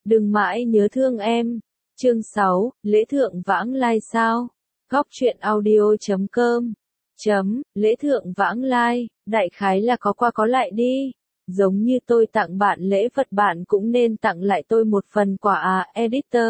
Đừng mãi nhớ thương em. Chương 6, lễ thượng vãng lai sao? Góc truyện audio.com Lễ thượng vãng lai, đại khái là có qua có lại đi. Giống như tôi tặng bạn lễ vật bạn cũng nên tặng lại tôi một phần quà à, editor.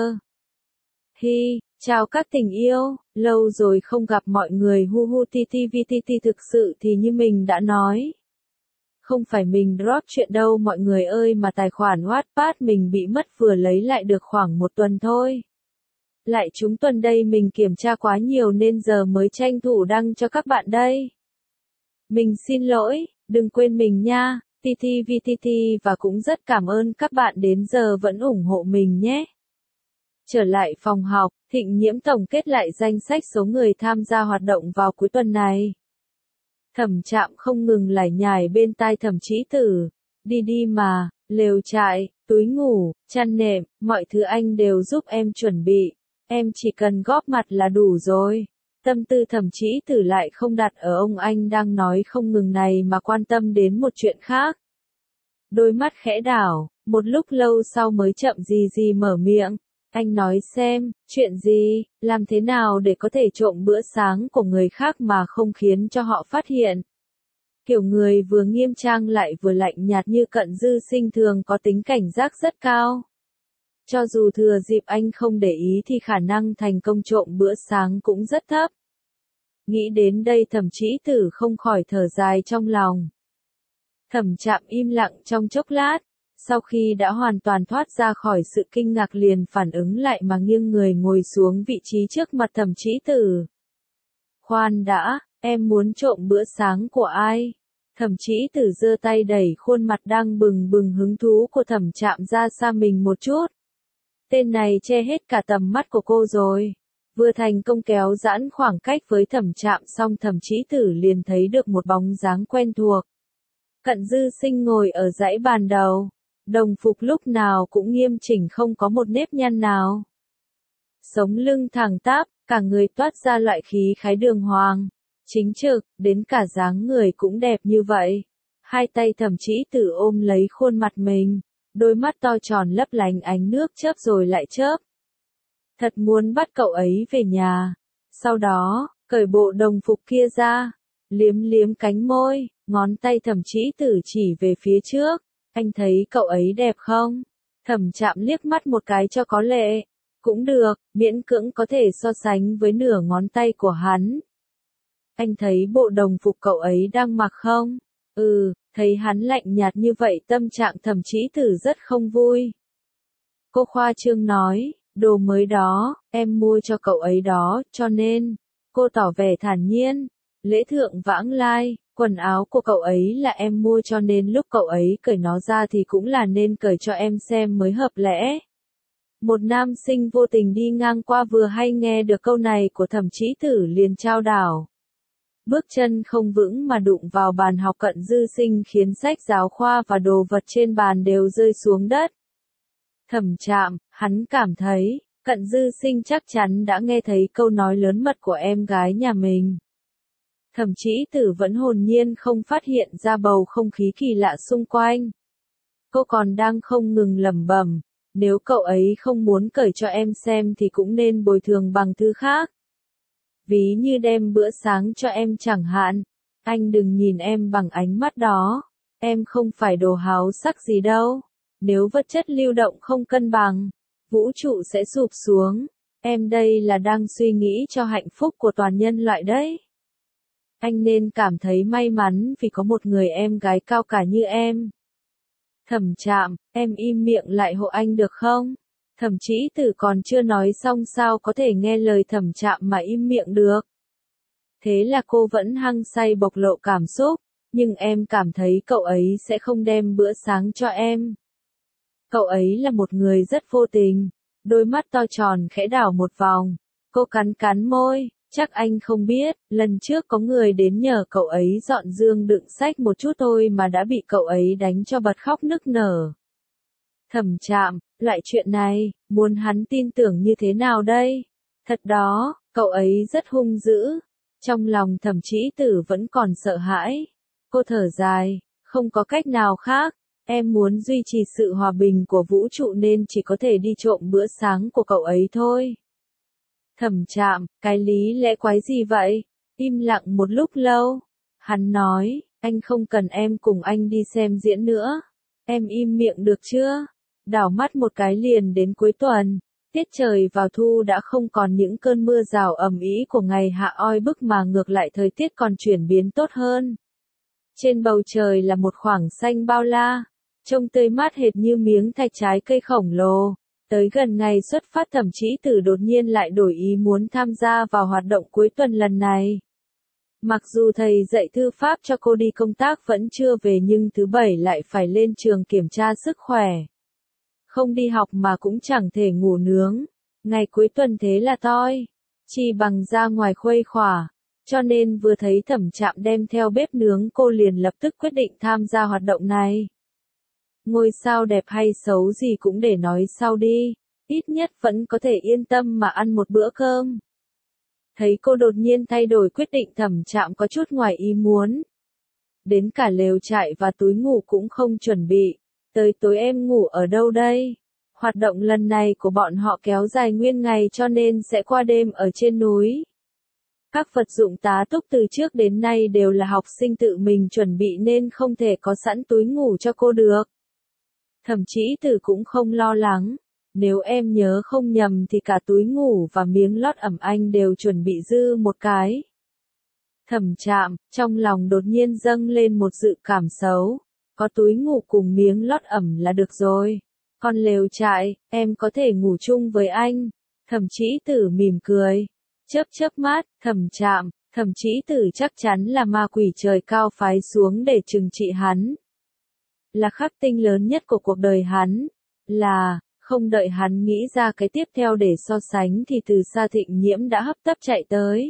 Hi, chào các tình yêu, lâu rồi không gặp mọi người hu hu ti ti vi ti ti thực sự thì như mình đã nói. Không phải mình drop chuyện đâu mọi người ơi mà tài khoản Wattpad mình bị mất vừa lấy lại được khoảng một tuần thôi. Lại chúng tuần đây mình kiểm tra quá nhiều nên giờ mới tranh thủ đăng cho các bạn đây. Mình xin lỗi, đừng quên mình nha, TTVTT và cũng rất cảm ơn các bạn đến giờ vẫn ủng hộ mình nhé. Trở lại phòng học, Thịnh Nhiễm tổng kết lại danh sách số người tham gia hoạt động vào cuối tuần này. Thẩm Trạm không ngừng lải nhải bên tai Thẩm Chí Tử, đi đi mà, lều trại, túi ngủ, chăn nệm, mọi thứ anh đều giúp em chuẩn bị, em chỉ cần góp mặt là đủ rồi. Tâm tư Thẩm Chí Tử lại không đặt ở ông anh đang nói không ngừng này mà quan tâm đến một chuyện khác. Đôi mắt khẽ đảo, một lúc lâu sau mới chậm gì gì mở miệng. Anh nói xem, chuyện gì, làm thế nào để có thể trộm bữa sáng của người khác mà không khiến cho họ phát hiện. Kiểu người vừa nghiêm trang lại vừa lạnh nhạt như Cận Dư Sinh thường có tính cảnh giác rất cao. Cho dù thừa dịp anh không để ý thì khả năng thành công trộm bữa sáng cũng rất thấp. Nghĩ đến đây Thẩm Chí Tử không khỏi thở dài trong lòng. Thẩm Trạm im lặng trong chốc lát. Sau khi đã hoàn toàn thoát ra khỏi sự kinh ngạc liền phản ứng lại mà nghiêng người ngồi xuống vị trí trước mặt Thẩm Chí Tử. Khoan đã, em muốn trộm bữa sáng của ai? Thẩm Chí Tử giơ tay đẩy khuôn mặt đang bừng bừng hứng thú của Thẩm Trạm ra xa mình một chút. Tên này che hết cả tầm mắt của cô rồi. Vừa thành công kéo giãn khoảng cách với Thẩm Trạm xong Thẩm Chí Tử liền thấy được một bóng dáng quen thuộc. Cận Dư Sinh ngồi ở dãy bàn đầu. Đồng phục lúc nào cũng nghiêm chỉnh không có một nếp nhăn nào. Sống lưng thẳng tắp, cả người toát ra loại khí khái đường hoàng, chính trực, đến cả dáng người cũng đẹp như vậy. Hai tay Thẩm Chí Tử ôm lấy khuôn mặt mình, đôi mắt to tròn lấp lánh ánh nước chớp rồi lại chớp. Thật muốn bắt cậu ấy về nhà. Sau đó, cởi bộ đồng phục kia ra, liếm liếm cánh môi, ngón tay Thẩm Chí Tử chỉ về phía trước. Anh thấy cậu ấy đẹp không? Thẩm Trạm liếc mắt một cái cho có lệ. Cũng được, miễn cưỡng có thể so sánh với nửa ngón tay của hắn. Anh thấy bộ đồng phục cậu ấy đang mặc không? Thấy hắn lạnh nhạt như vậy tâm trạng Thẩm Chí Tử rất không vui. Cô khoa trương nói, đồ mới đó, em mua cho cậu ấy đó, cho nên, cô tỏ vẻ thản nhiên, lễ thượng vãng lai. Quần áo của cậu ấy là em mua cho nên lúc cậu ấy cởi nó ra thì cũng là nên cởi cho em xem mới hợp lẽ. Một nam sinh vô tình đi ngang qua vừa hay nghe được câu này của Thẩm Chí Tử liền chao đảo. Bước chân không vững mà đụng vào bàn học Cận Dư Sinh khiến sách giáo khoa và đồ vật trên bàn đều rơi xuống đất. Thẩm Trạm, hắn cảm thấy, Cận Dư Sinh chắc chắn đã nghe thấy câu nói lớn mật của em gái nhà mình. Thẩm Chí Tử vẫn hồn nhiên không phát hiện ra bầu không khí kỳ lạ xung quanh. Cô còn đang không ngừng lẩm bẩm, nếu cậu ấy không muốn cởi cho em xem thì cũng nên bồi thường bằng thứ khác. Ví như đem bữa sáng cho em chẳng hạn, anh đừng nhìn em bằng ánh mắt đó, em không phải đồ háo sắc gì đâu. Nếu vật chất lưu động không cân bằng, vũ trụ sẽ sụp xuống, em đây là đang suy nghĩ cho hạnh phúc của toàn nhân loại đấy. Anh nên cảm thấy may mắn vì có một người em gái cao cả như em. Thẩm Trạm, em im miệng lại hộ anh được không? Thẩm Chí Tử còn chưa nói xong sao có thể nghe lời Thẩm Trạm mà im miệng được. Thế là cô vẫn hăng say bộc lộ cảm xúc, nhưng em cảm thấy cậu ấy sẽ không đem bữa sáng cho em. Cậu ấy là một người rất vô tình, đôi mắt to tròn khẽ đảo một vòng, cô cắn cắn môi. Chắc anh không biết, lần trước có người đến nhờ cậu ấy dọn giường đựng sách một chút thôi mà đã bị cậu ấy đánh cho bật khóc nức nở. Thẩm Trạm, loại chuyện này, muốn hắn tin tưởng như thế nào đây? Thật đó, cậu ấy rất hung dữ. Trong lòng Thẩm Chí Tử vẫn còn sợ hãi. Cô thở dài, không có cách nào khác. Em muốn duy trì sự hòa bình của vũ trụ nên chỉ có thể đi trộm bữa sáng của cậu ấy thôi. Thẩm Trạm, cái lý lẽ quái gì vậy? Im lặng một lúc lâu. Hắn nói, anh không cần em cùng anh đi xem diễn nữa. Em im miệng được chưa? Đảo mắt một cái liền đến cuối tuần. Tiết trời vào thu đã không còn những cơn mưa rào ầm ĩ của ngày hạ oi bức mà ngược lại thời tiết còn chuyển biến tốt hơn. Trên bầu trời là một khoảng xanh bao la, trông tươi mát hệt như miếng thạch trái cây khổng lồ. Tới gần ngày xuất phát Thẩm Chí Tử đột nhiên lại đổi ý muốn tham gia vào hoạt động cuối tuần lần này. Mặc dù thầy dạy thư pháp cho cô đi công tác vẫn chưa về nhưng thứ bảy lại phải lên trường kiểm tra sức khỏe. Không đi học mà cũng chẳng thể ngủ nướng. Ngày cuối tuần thế là toi. Chỉ bằng ra ngoài khuây khỏa. Cho nên vừa thấy Thẩm Trạm đem theo bếp nướng cô liền lập tức quyết định tham gia hoạt động này. Ngôi sao đẹp hay xấu gì cũng để nói sau đi. Ít nhất vẫn có thể yên tâm mà ăn một bữa cơm. Thấy cô đột nhiên thay đổi quyết định Thẩm Trạm có chút ngoài ý muốn. Đến cả lều trại và túi ngủ cũng không chuẩn bị. Tới tối em ngủ ở đâu đây? Hoạt động lần này của bọn họ kéo dài nguyên ngày cho nên sẽ qua đêm ở trên núi. Các vật dụng tá túc từ trước đến nay đều là học sinh tự mình chuẩn bị nên không thể có sẵn túi ngủ cho cô được. Thẩm Chí Tử cũng không lo lắng. Nếu em nhớ không nhầm thì cả túi ngủ và miếng lót ẩm anh đều chuẩn bị dư một cái. Thẩm Trạm, trong lòng đột nhiên dâng lên một dự cảm xấu. Có túi ngủ cùng miếng lót ẩm là được rồi. Còn lều trại, em có thể ngủ chung với anh. Thẩm Chí Tử mỉm cười. Chớp mắt, Thẩm Trạm, Thẩm Chí Tử chắc chắn là ma quỷ trời cao phái xuống để trừng trị hắn. Là khắc tinh lớn nhất của cuộc đời hắn. Là, không đợi hắn nghĩ ra cái tiếp theo để so sánh thì từ xa Thịnh Nhiễm đã hấp tấp chạy tới.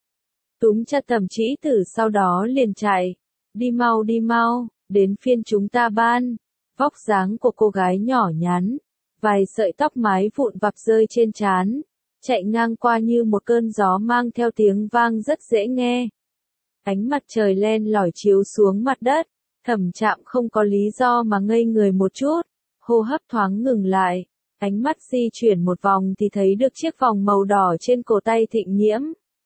Túm chặt Thẩm Chí Tử sau đó liền chạy. Đi mau, đến phiên chúng ta ban. Vóc dáng của cô gái nhỏ nhắn. Vài sợi tóc mái vụn vặt rơi trên trán. Chạy ngang qua như một cơn gió mang theo tiếng vang rất dễ nghe. Ánh mặt trời len lỏi chiếu xuống mặt đất. Thẩm Trạm không có lý do mà ngây người một chút. Hô hấp thoáng ngừng lại. Ánh mắt di chuyển một vòng thì thấy được chiếc vòng màu đỏ trên cổ tay Thịnh Nhiễm.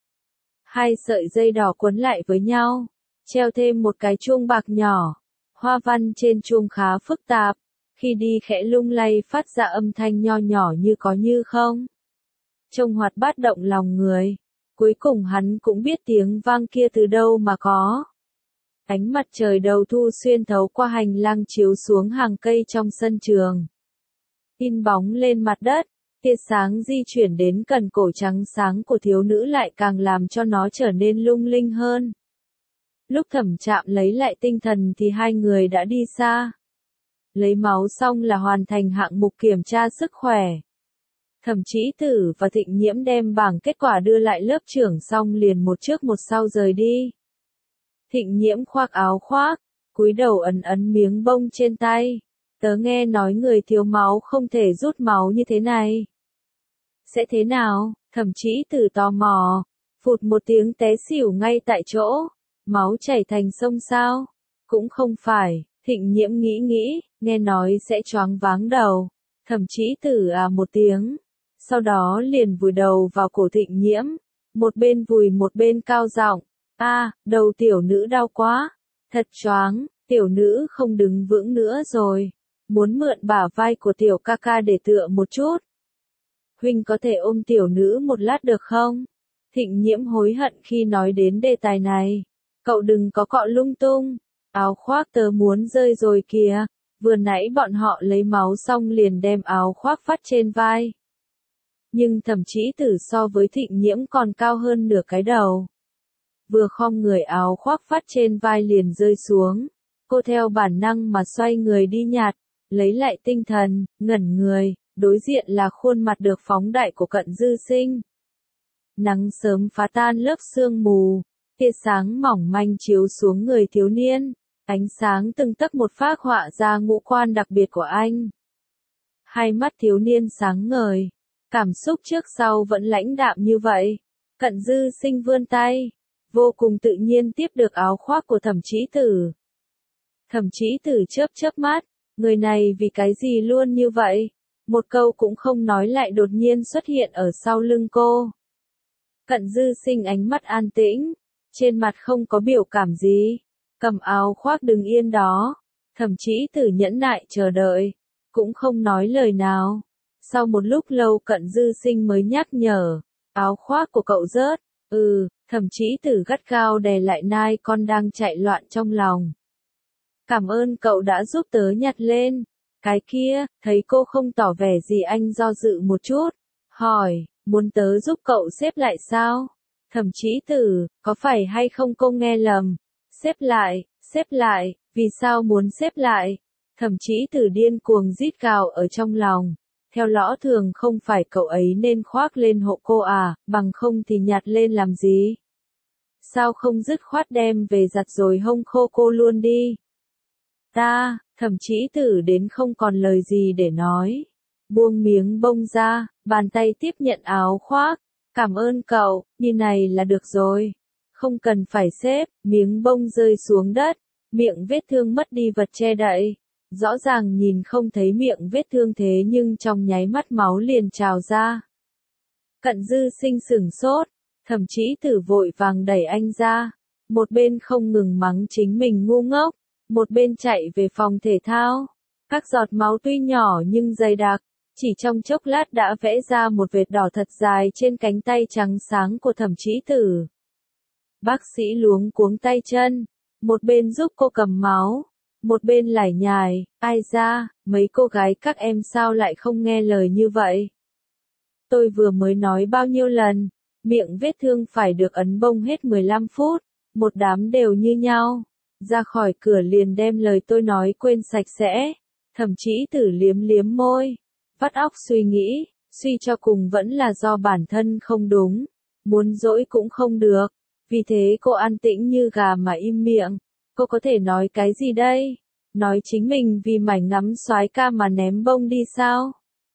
Hai sợi dây đỏ quấn lại với nhau. Treo thêm một cái chuông bạc nhỏ. Hoa văn trên chuông khá phức tạp. Khi đi khẽ lung lay phát ra âm thanh nho nhỏ như có như không. Trông hoạt bát động lòng người. Cuối cùng hắn cũng biết tiếng vang kia từ đâu mà có. Ánh mặt trời đầu thu xuyên thấu qua hành lang chiếu xuống hàng cây trong sân trường. In bóng lên mặt đất, tia sáng di chuyển đến cần cổ trắng sáng của thiếu nữ lại càng làm cho nó trở nên lung linh hơn. Lúc Thẩm Trạm lấy lại tinh thần thì hai người đã đi xa. Lấy máu xong là hoàn thành hạng mục kiểm tra sức khỏe. Thẩm Chí Tử và Thịnh Nhiễm đem bảng kết quả đưa lại lớp trưởng xong liền một trước một sau rời đi. Thịnh Nhiễm khoác áo khoác, cúi đầu ấn miếng bông trên tay. Tớ nghe nói người thiếu máu không thể rút máu như thế này. Sẽ thế nào? Thẩm Chí Tử tò mò. Phụt một tiếng té xỉu ngay tại chỗ. Máu chảy thành sông sao? Cũng không phải. Thịnh Nhiễm nghĩ, nghe nói sẽ choáng váng đầu. Thẩm Chí Tử à một tiếng. Sau đó liền vùi đầu vào cổ Thịnh Nhiễm. Một bên vùi một bên cao giọng. Đầu tiểu nữ đau quá. Thật choáng, tiểu nữ không đứng vững nữa rồi. Muốn mượn bả vai của tiểu ca ca để tựa một chút. Huynh có thể ôm tiểu nữ một lát được không? Thịnh Nhiễm hối hận khi nói đến đề tài này. Cậu đừng có cọ lung tung. Áo khoác tớ muốn rơi rồi kìa. Vừa nãy bọn họ lấy máu xong liền đem áo khoác vắt trên vai. Nhưng Thẩm Chí Tử so với Thịnh Nhiễm còn cao hơn nửa cái đầu. Vừa khom người áo khoác vắt trên vai liền rơi xuống. Cô theo bản năng mà xoay người đi nhặt, lấy lại tinh thần, ngẩn người, đối diện là khuôn mặt được phóng đại của Cận Dư Sinh. Nắng sớm phá tan lớp sương mù, tia sáng mỏng manh chiếu xuống người thiếu niên, ánh sáng từng tấc một phác họa ra ngũ quan đặc biệt của anh. Hai mắt thiếu niên sáng ngời, cảm xúc trước sau vẫn lãnh đạm như vậy. Cận Dư Sinh vươn tay, vô cùng tự nhiên tiếp được áo khoác của Thẩm Chí Tử. Thẩm Chí Tử chớp mắt, Người này vì cái gì luôn như vậy? Một câu cũng không nói lại đột nhiên xuất hiện ở sau lưng cô. Cận Dư Sinh ánh mắt an tĩnh, trên mặt không có biểu cảm gì, cầm áo khoác đứng yên đó, Thẩm Chí Tử nhẫn nại chờ đợi, cũng không nói lời nào. Sau một lúc lâu Cận Dư Sinh mới nhắc nhở, áo khoác của cậu rớt. Thẩm Chí Tử gắt gao đè lại nai con đang chạy loạn trong lòng. Cảm ơn cậu đã giúp tớ nhặt lên. Cái kia, thấy cô không tỏ vẻ gì anh do dự một chút, hỏi, muốn tớ giúp cậu xếp lại sao? Thẩm Chí Tử, có phải hay không cô nghe lầm? Xếp lại, vì sao muốn xếp lại? Thẩm Chí Tử điên cuồng rít gào ở trong lòng. Theo lõ thường không phải cậu ấy nên khoác lên hộ cô à, bằng không thì nhặt lên làm gì? Sao không dứt khoát đem về giặt rồi hông khô cô luôn đi? Thẩm Chí Tử đến không còn lời gì để nói. Buông miếng bông ra, bàn tay tiếp nhận áo khoác. Cảm ơn cậu, như này là được rồi. Không cần phải xếp, miếng bông rơi xuống đất. Miệng vết thương mất đi vật che đậy. Rõ ràng nhìn không thấy miệng vết thương thế nhưng trong nháy mắt máu liền trào ra. Cận Dư Sinh sửng sốt, Thẩm Chí Tử vội vàng đẩy anh ra. Một bên không ngừng mắng chính mình ngu ngốc, một bên chạy về phòng thể thao. Các giọt máu tuy nhỏ nhưng dày đặc, chỉ trong chốc lát đã vẽ ra một vệt đỏ thật dài trên cánh tay trắng sáng của Thẩm Chí Tử. Bác sĩ luống cuống tay chân, một bên giúp cô cầm máu, một bên lải nhải, ai ra, mấy cô gái các em sao lại không nghe lời như vậy? Tôi vừa mới nói bao nhiêu lần, miệng vết thương phải được ấn bông hết 15 phút, một đám đều như nhau. Ra khỏi cửa liền đem lời tôi nói quên sạch sẽ. Thẩm Chí Tử liếm liếm môi, vắt óc suy nghĩ, suy cho cùng vẫn là do bản thân không đúng, muốn dỗi cũng không được, vì thế cô an tĩnh như gà mà im miệng. Cô có thể nói cái gì đây? Nói chính mình vì mảnh ngắm soái ca mà ném bông đi sao?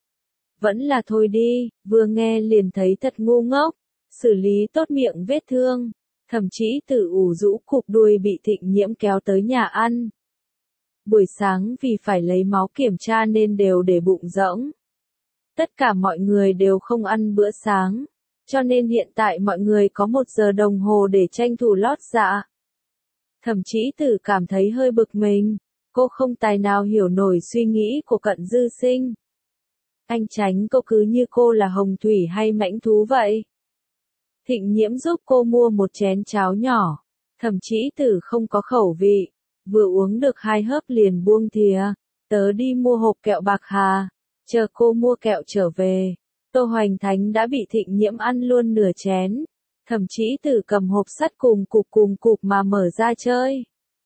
Vẫn là thôi đi, vừa nghe liền thấy thật ngu ngốc, xử lý tốt miệng vết thương. Thẩm Chí Tử ủ rũ cụp đuôi bị Thịnh Nhiễm kéo tới nhà ăn. Buổi sáng vì phải lấy máu kiểm tra nên đều để bụng rỗng. Tất cả mọi người đều không ăn bữa sáng, cho nên hiện tại mọi người có 1 giờ đồng hồ để tranh thủ lót dạ. Thẩm Chí Tử cảm thấy hơi bực mình, cô không tài nào hiểu nổi suy nghĩ của Cận Dư Sinh. Anh tránh cô cứ như cô là hồng thủy hay mãnh thú vậy. Thịnh Nhiễm giúp cô mua một chén cháo nhỏ, Thẩm Chí Tử không có khẩu vị, vừa uống được 2 hớp liền buông thìa, tớ đi mua hộp kẹo bạc hà, chờ cô mua kẹo trở về. Tô Hoành Thánh đã bị Thịnh Nhiễm ăn luôn nửa chén, Thẩm Chí Tử cầm hộp sắt cùng cục mà mở ra chơi.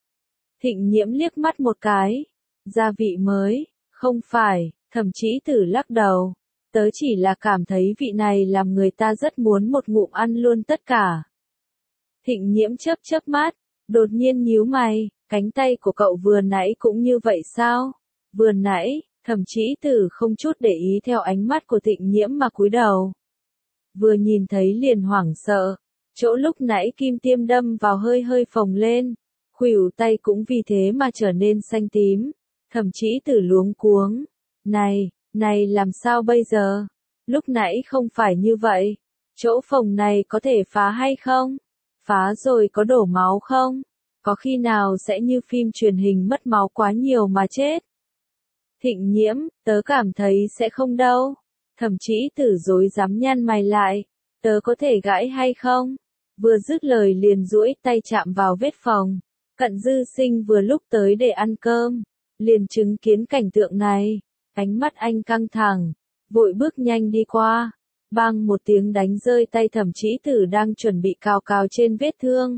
Thịnh Nhiễm liếc mắt một cái, gia vị mới, không phải, Thẩm Chí Tử lắc đầu. Tớ chỉ là cảm thấy vị này làm người ta rất muốn một ngụm ăn luôn tất cả. Thịnh Nhiễm chớp chớp mắt, đột nhiên nhíu mày, cánh tay của cậu vừa nãy cũng như vậy sao? Vừa nãy, Thẩm Chí Tử không chút để ý theo ánh mắt của Thịnh Nhiễm mà cúi đầu. Vừa nhìn thấy liền hoảng sợ, chỗ lúc nãy kim tiêm đâm vào hơi hơi phồng lên, khuỷu tay cũng vì thế mà trở nên xanh tím. Thẩm Chí Tử luống cuống, này làm sao bây giờ? Lúc nãy không phải như vậy. Chỗ phồng này có thể phá hay không? Phá rồi có đổ máu không? Có khi nào sẽ như phim truyền hình mất máu quá nhiều mà chết? Thịnh Nhiễm, tớ cảm thấy sẽ không đâu. Thẩm Chí Tử rối rắm nhăn mày lại. Tớ có thể gãi hay không? Vừa dứt lời liền duỗi tay chạm vào vết phồng. Cận Dư Sinh vừa lúc tới để ăn cơm, liền chứng kiến cảnh tượng này. Ánh mắt anh căng thẳng, vội bước nhanh đi qua, bang một tiếng đánh rơi tay Thẩm Chí Tử đang chuẩn bị cào cào trên vết thương.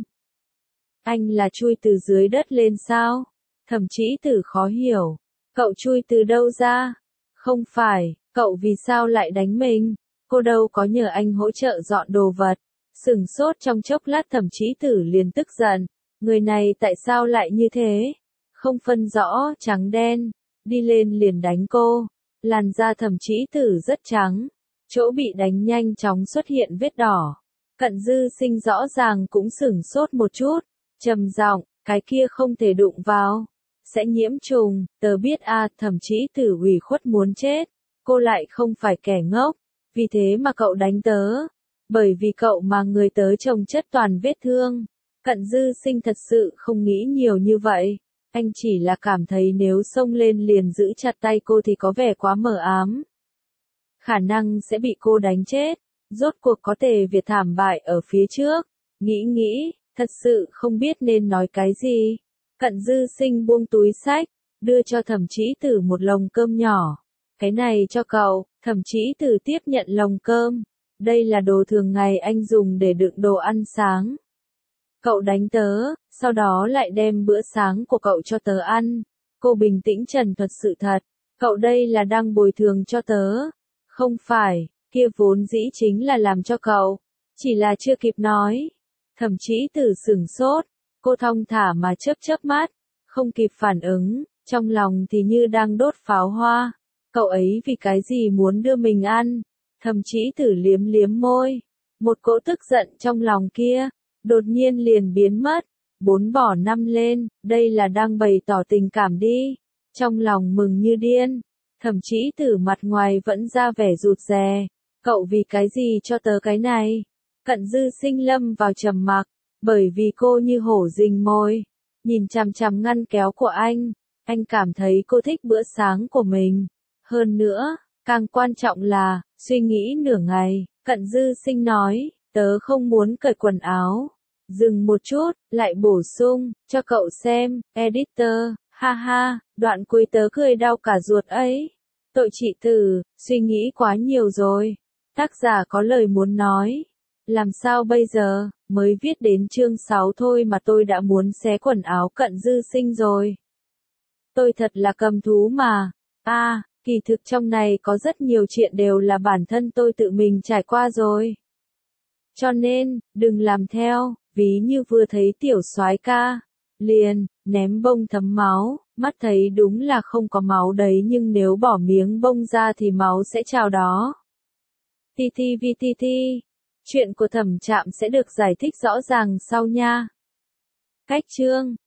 Anh là chui từ dưới đất lên sao? Thẩm Chí Tử khó hiểu, cậu chui từ đâu ra? Không phải, cậu vì sao lại đánh mình? Cô đâu có nhờ anh hỗ trợ dọn đồ vật. Sửng sốt trong chốc lát Thẩm Chí Tử liền tức giận, người này tại sao lại như thế? Không phân rõ trắng đen. Đi lên liền đánh cô, làn da Thẩm Chí Tử rất trắng, chỗ bị đánh nhanh chóng xuất hiện vết đỏ. Cận Dư Sinh rõ ràng cũng sửng sốt một chút, trầm giọng, cái kia không thể đụng vào. sẽ nhiễm trùng, tớ biết à, thậm chí Tử ủy khuất muốn chết, cô lại không phải kẻ ngốc, vì thế mà cậu đánh tớ, bởi vì cậu mà người tớ chồng chất toàn vết thương. Cận Dư Sinh thật sự không nghĩ nhiều như vậy, anh chỉ là cảm thấy nếu xông lên liền giữ chặt tay cô thì có vẻ quá mờ ám. Khả năng sẽ bị cô đánh chết, rốt cuộc có Tề Việt thảm bại ở phía trước, nghĩ, thật sự không biết nên nói cái gì. Cận Dư Sinh buông túi xách, đưa cho Thẩm Chí Tử một lồng cơm nhỏ. Cái này cho cậu, Thẩm Chí Tử tiếp nhận lồng cơm. Đây là đồ thường ngày anh dùng để đựng đồ ăn sáng. Cậu đánh tớ, sau đó lại đem bữa sáng của cậu cho tớ ăn. Cô bình tĩnh trần thuật sự thật. Cậu đây là đang bồi thường cho tớ. Không phải, kia vốn dĩ chính là làm cho cậu. Chỉ là chưa kịp nói. Thẩm Chí Tử sửng sốt. Cô thong thả mà chớp mắt. Không kịp phản ứng, trong lòng thì như đang đốt pháo hoa. Cậu ấy vì cái gì muốn đưa mình ăn? Thẩm Chí Tử liếm môi. Một cỗ tức giận trong lòng kia, đột nhiên liền biến mất. 4 bỏ 5 lên, đây là đang bày tỏ tình cảm đi. Trong lòng mừng như điên. Thẩm Chí Tử mặt ngoài vẫn ra vẻ rụt rè. Cậu vì cái gì cho tớ cái này? Cận Dư Sinh lâm vào trầm mặc, bởi vì cô như hổ rình mồi. Nhìn chằm chằm ngăn kéo của anh cảm thấy cô thích bữa sáng của mình. Hơn nữa, càng quan trọng là, suy nghĩ nửa ngày, Cận Dư Sinh nói, tớ không muốn cởi quần áo. Dừng một chút, lại bổ sung, cho cậu xem, editor, ha ha, đoạn cuối tớ cười đau cả ruột ấy. Tội chị Tử, suy nghĩ quá nhiều rồi. Tác giả có lời muốn nói. Làm sao bây giờ, mới viết đến chương 6 thôi mà tôi đã muốn xé quần áo Cận Dư Sinh rồi. Tôi thật là cầm thú mà. Kỳ thực trong này có rất nhiều chuyện đều là bản thân tôi tự mình trải qua rồi. Cho nên, đừng làm theo, ví như vừa thấy tiểu soái ca, liền, ném bông thấm máu, mắt thấy đúng là không có máu đấy nhưng nếu bỏ miếng bông ra thì máu sẽ trào đó. TTVTT, chuyện của Thẩm Trạm sẽ được giải thích rõ ràng sau nha. Cách chương